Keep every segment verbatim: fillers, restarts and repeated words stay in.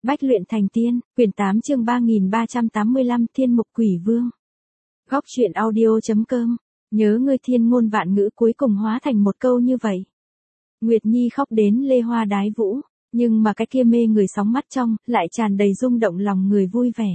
Bách luyện thành tiên, quyển tám chương ba nghìn ba trăm tám mươi lăm Thiên mục quỷ vương. Góc truyện audio.com. Nhớ ngươi thiên ngôn vạn ngữ cuối cùng hóa thành một câu như vậy. Nguyệt Nhi khóc đến lê hoa đái vũ, nhưng mà cái kia mê người sóng mắt trong, lại tràn đầy rung động lòng người vui vẻ.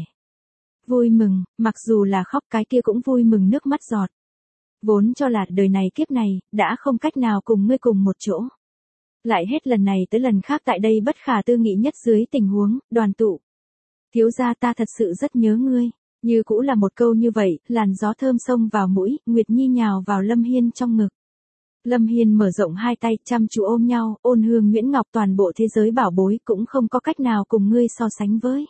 Vui mừng, mặc dù là khóc cái kia cũng vui mừng nước mắt giọt. Vốn cho là đời này kiếp này, đã không cách nào cùng ngươi cùng một chỗ. Lại hết lần này tới lần khác tại đây bất khả tư nghị nhất dưới tình huống, đoàn tụ. Thiếu gia ta thật sự rất nhớ ngươi, như cũ là một câu như vậy, làn gió thơm xông vào mũi, Nguyệt Nhi nhào vào Lâm Hiên trong ngực. Lâm Hiên mở rộng hai tay, chăm chú ôm nhau, ôn hương Nguyễn Ngọc toàn bộ thế giới bảo bối cũng không có cách nào cùng ngươi so sánh với.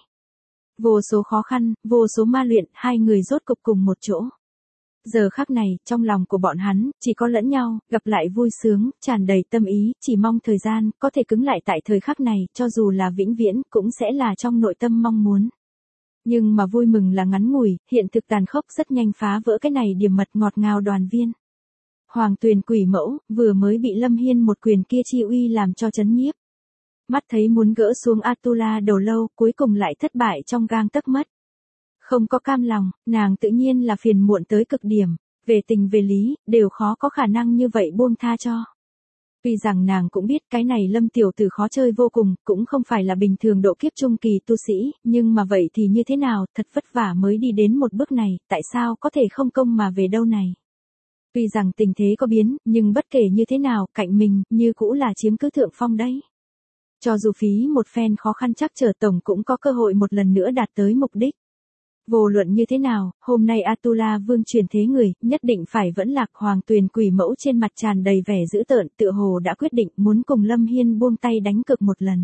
Vô số khó khăn, vô số ma luyện, hai người rốt cục cùng một chỗ. Giờ khắc này, trong lòng của bọn hắn, chỉ có lẫn nhau, gặp lại vui sướng, tràn đầy tâm ý, chỉ mong thời gian, có thể cứng lại tại thời khắc này, cho dù là vĩnh viễn, cũng sẽ là trong nội tâm mong muốn. Nhưng mà vui mừng là ngắn ngủi, hiện thực tàn khốc rất nhanh phá vỡ cái này điểm mật ngọt ngào đoàn viên. Hoàng Tuyền quỷ mẫu, vừa mới bị Lâm Hiên một quyền kia chi uy làm cho chấn nhiếp. Mắt thấy muốn gỡ xuống Atula đầu lâu, cuối cùng lại thất bại trong gang tấc mất. Không có cam lòng, nàng tự nhiên là phiền muộn tới cực điểm, về tình về lý, đều khó có khả năng như vậy buông tha cho. Tuy rằng nàng cũng biết cái này Lâm tiểu tử khó chơi vô cùng, cũng không phải là bình thường độ kiếp trung kỳ tu sĩ, nhưng mà vậy thì như thế nào, thật vất vả mới đi đến một bước này, tại sao có thể không công mà về đâu này. Tuy rằng tình thế có biến, nhưng bất kể như thế nào, cạnh mình, như cũ là chiếm cứ thượng phong đấy. Cho dù phí một phen khó khăn chắc trở tổng cũng có cơ hội một lần nữa đạt tới mục đích. Vô luận như thế nào, hôm nay Atula vương truyền thế người, nhất định phải vẫn lạc. Hoàng Tuyền quỷ mẫu trên mặt tràn đầy vẻ dữ tợn, tựa hồ đã quyết định muốn cùng Lâm Hiên buông tay đánh cược một lần.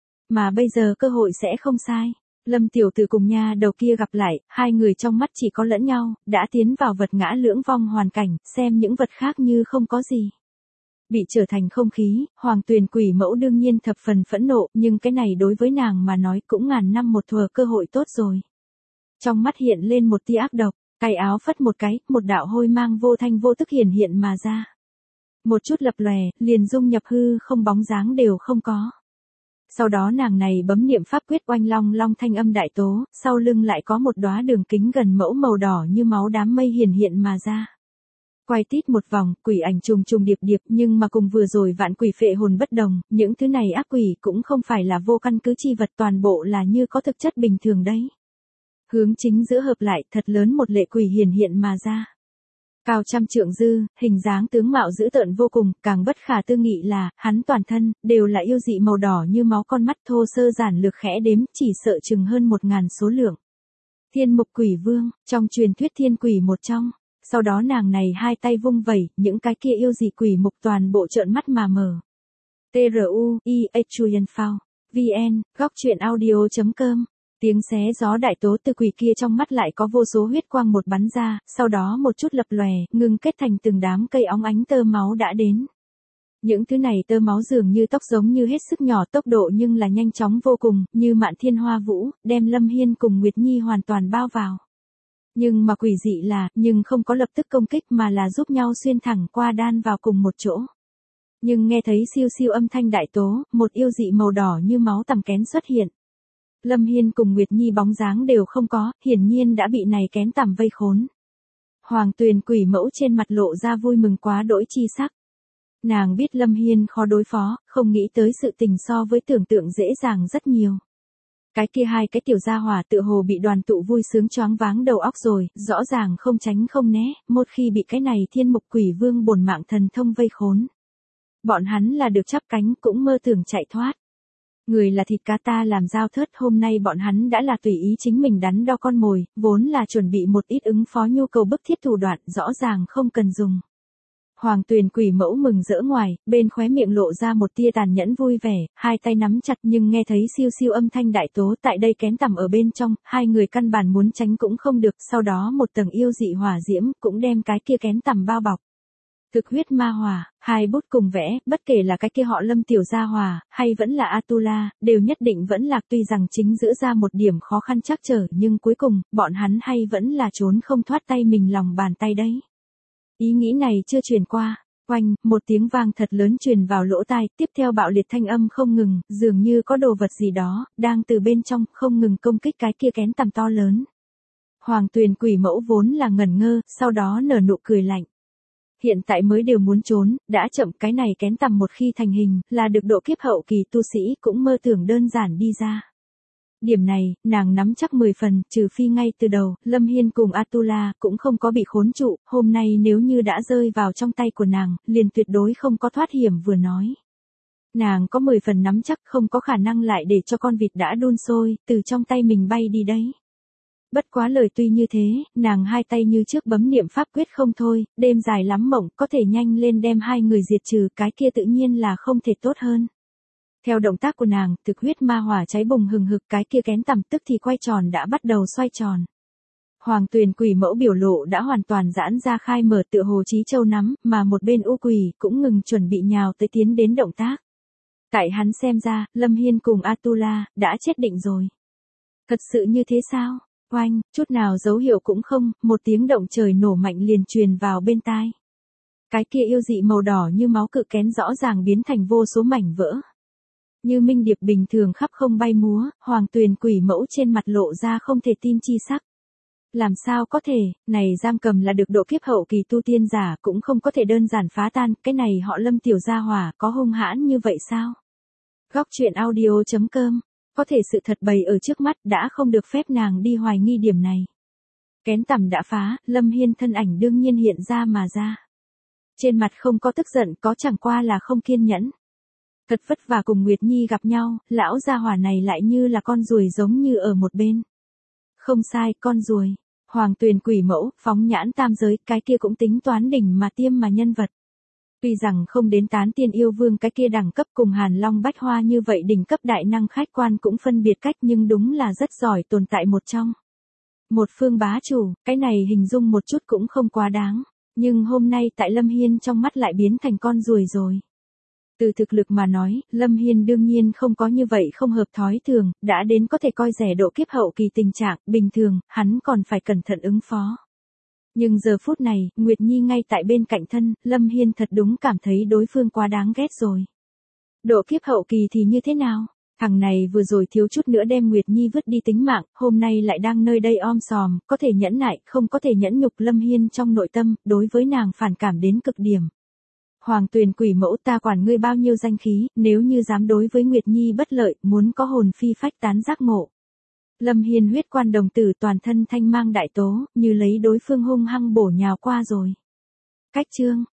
Mà bây giờ cơ hội sẽ không sai. Lâm tiểu tử cùng nha đầu kia gặp lại, hai người trong mắt chỉ có lẫn nhau, đã tiến vào vật ngã lưỡng vong hoàn cảnh, xem những vật khác như không có gì. Bị trở thành không khí, Hoàng Tuyền quỷ mẫu đương nhiên thập phần phẫn nộ, nhưng cái này đối với nàng mà nói cũng ngàn năm một thuở cơ hội tốt rồi. Trong mắt hiện lên một tia ác độc, tay áo phất một cái, một đạo hôi mang vô thanh vô tức hiển hiện mà ra. Một chút lập lòe, liền dung nhập hư không bóng dáng đều không có. Sau đó nàng này bấm niệm pháp quyết oanh long long thanh âm đại tố, sau lưng lại có một đóa đường kính gần mẫu màu đỏ như máu đám mây hiển hiện mà ra. Quay tít một vòng, quỷ ảnh trùng trùng điệp điệp, nhưng mà cùng vừa rồi vạn quỷ phệ hồn bất đồng, những thứ này ác quỷ cũng không phải là vô căn cứ chi vật, toàn bộ là như có thực chất bình thường đấy. Hướng chính giữa hợp lại, thật lớn một lệ quỷ hiển hiện mà ra. Cao trăm trượng dư, hình dáng tướng mạo dữ tợn vô cùng, càng bất khả tư nghị là, hắn toàn thân, đều là yêu dị màu đỏ như máu, con mắt thô sơ giản lược khẽ đếm, chỉ sợ chừng hơn một ngàn số lượng. Thiên mục quỷ vương, trong truyền thuyết thiên quỷ một trong. Sau đó nàng này hai tay vung vẩy, những cái kia yêu dị quỷ mục toàn bộ trợn mắt mà mở. tru-i-chuyen-phao, vn, góc truyện audio.com. Tiếng xé gió đại tố từ quỷ kia trong mắt lại có vô số huyết quang một bắn ra, sau đó một chút lập lòe, ngưng kết thành từng đám cây óng ánh tơ máu đã đến. Những thứ này tơ máu dường như tóc giống như hết sức nhỏ, tốc độ nhưng là nhanh chóng vô cùng, như mạn thiên hoa vũ, đem Lâm Hiên cùng Nguyệt Nhi hoàn toàn bao vào. Nhưng mà quỷ dị là, nhưng không có lập tức công kích mà là giúp nhau xuyên thẳng qua đan vào cùng một chỗ. Nhưng nghe thấy siêu siêu âm thanh đại tố, một yêu dị màu đỏ như máu tằm kén xuất hiện. Lâm Hiên cùng Nguyệt Nhi bóng dáng đều không có, hiển nhiên đã bị này kén tằm vây khốn. Hoàng Tuyền quỷ mẫu trên mặt lộ ra vui mừng quá đỗi chi sắc. Nàng biết Lâm Hiên khó đối phó, không nghĩ tới sự tình so với tưởng tượng dễ dàng rất nhiều. Cái kia hai cái tiểu gia hỏa tựa hồ bị đoàn tụ vui sướng choáng váng đầu óc rồi, rõ ràng không tránh không né, một khi bị cái này thiên mục quỷ vương bổn mạng thần thông vây khốn. Bọn hắn là được chắp cánh cũng mơ tưởng chạy thoát. Người là thịt cá ta làm giao thớt, hôm nay bọn hắn đã là tùy ý chính mình đắn đo con mồi, vốn là chuẩn bị một ít ứng phó nhu cầu bức thiết thủ đoạn, rõ ràng không cần dùng. Hoàng Tuyền quỷ mẫu mừng rỡ ngoài, bên khóe miệng lộ ra một tia tàn nhẫn vui vẻ, hai tay nắm chặt nhưng nghe thấy siêu siêu âm thanh đại tố tại đây kén tằm ở bên trong, hai người căn bản muốn tránh cũng không được, sau đó một tầng yêu dị hỏa diễm cũng đem cái kia kén tằm bao bọc. Thực huyết ma hỏa, hai bút cùng vẽ, bất kể là cái kia họ Lâm tiểu gia hỏa, hay vẫn là Atula, đều nhất định vẫn lạc, tuy rằng chính giữa ra một điểm khó khăn chắc trở, nhưng cuối cùng, bọn hắn hay vẫn là trốn không thoát tay mình lòng bàn tay đấy. Ý nghĩ này chưa truyền qua, Oanh, một tiếng vang thật lớn truyền vào lỗ tai, tiếp theo bạo liệt thanh âm không ngừng, dường như có đồ vật gì đó, đang từ bên trong, không ngừng công kích cái kia kén tằm to lớn. Hoàng Tuyền quỷ mẫu vốn là ngẩn ngơ, sau đó nở nụ cười lạnh. Hiện tại mới đều muốn trốn, đã chậm, cái này kén tằm một khi thành hình, là được độ kiếp hậu kỳ tu sĩ cũng mơ tưởng đơn giản đi ra. Điểm này, nàng nắm chắc mười phần, trừ phi ngay từ đầu, Lâm Hiên cùng Atula cũng không có bị khốn trụ, hôm nay nếu như đã rơi vào trong tay của nàng, liền tuyệt đối không có thoát hiểm vừa nói. Nàng có mười phần nắm chắc không có khả năng lại để cho con vịt đã đun sôi, từ trong tay mình bay đi đấy. Bất quá lời tuy như thế, nàng hai tay như trước bấm niệm pháp quyết không thôi, đêm dài lắm mộng, có thể nhanh lên đem hai người diệt trừ, cái kia tự nhiên là không thể tốt hơn. Theo động tác của nàng, thực huyết ma hỏa cháy bùng hừng hực, cái kia kén tằm tức thì quay tròn đã bắt đầu xoay tròn. Hoàng Tuyền quỷ mẫu biểu lộ đã hoàn toàn giãn ra khai mở tựa hồ chí châu nắm, mà một bên u quỷ cũng ngừng chuẩn bị nhào tới tiến đến động tác. Tại hắn xem ra, Lâm Hiên cùng Atula đã chết định rồi. Thật sự như thế sao? Oanh, chút nào dấu hiệu cũng không, một tiếng động trời nổ mạnh liền truyền vào bên tai. Cái kia yêu dị màu đỏ như máu cự kén rõ ràng biến thành vô số mảnh vỡ. Như minh điệp bình thường khắp không bay múa, Hoàng Tuyền quỷ mẫu trên mặt lộ ra không thể tin chi sắc. Làm sao có thể, này giam cầm là được độ kiếp hậu kỳ tu tiên giả cũng không có thể đơn giản phá tan, cái này họ Lâm tiểu gia hỏa có hung hãn như vậy sao? Góc truyện audio chấm com, có thể sự thật bày ở trước mắt đã không được phép nàng đi hoài nghi điểm này. Kén tằm đã phá, Lâm Hiên thân ảnh đương nhiên hiện ra mà ra. Trên mặt không có tức giận, có chẳng qua là không kiên nhẫn. Thật vất vả cùng Nguyệt Nhi gặp nhau, lão gia hỏa này lại như là con ruồi giống như ở một bên. Không sai, con ruồi. Hoàng Tuyền quỷ mẫu, phóng nhãn tam giới, cái kia cũng tính toán đỉnh mà tiêm mà nhân vật. Tuy rằng không đến tán tiên yêu vương cái kia đẳng cấp cùng Hàn Long Bách Hoa như vậy đỉnh cấp đại năng khách quan cũng phân biệt cách nhưng đúng là rất giỏi tồn tại một trong. Một phương bá chủ, cái này hình dung một chút cũng không quá đáng. Nhưng hôm nay tại Lâm Hiên trong mắt lại biến thành con ruồi rồi. Từ thực lực mà nói, Lâm Hiên đương nhiên không có như vậy không hợp thói thường, đã đến có thể coi rẻ độ kiếp hậu kỳ tình trạng, bình thường, hắn còn phải cẩn thận ứng phó. Nhưng giờ phút này, Nguyệt Nhi ngay tại bên cạnh thân, Lâm Hiên thật đúng cảm thấy đối phương quá đáng ghét rồi. Độ kiếp hậu kỳ thì như thế nào? Thằng này vừa rồi thiếu chút nữa đem Nguyệt Nhi vứt đi tính mạng, hôm nay lại đang nơi đây om sòm, có thể nhẫn nại, không có thể nhẫn nhục. Lâm Hiên trong nội tâm, đối với nàng phản cảm đến cực điểm. Hoàng Tuyền quỷ mẫu, ta quản ngươi bao nhiêu danh khí, nếu như dám đối với Nguyệt Nhi bất lợi, muốn có hồn phi phách tán giác ngộ. Lâm Hiên huyết quan đồng tử toàn thân thanh mang đại tố, như lấy đối phương hung hăng bổ nhào qua rồi. Cách chương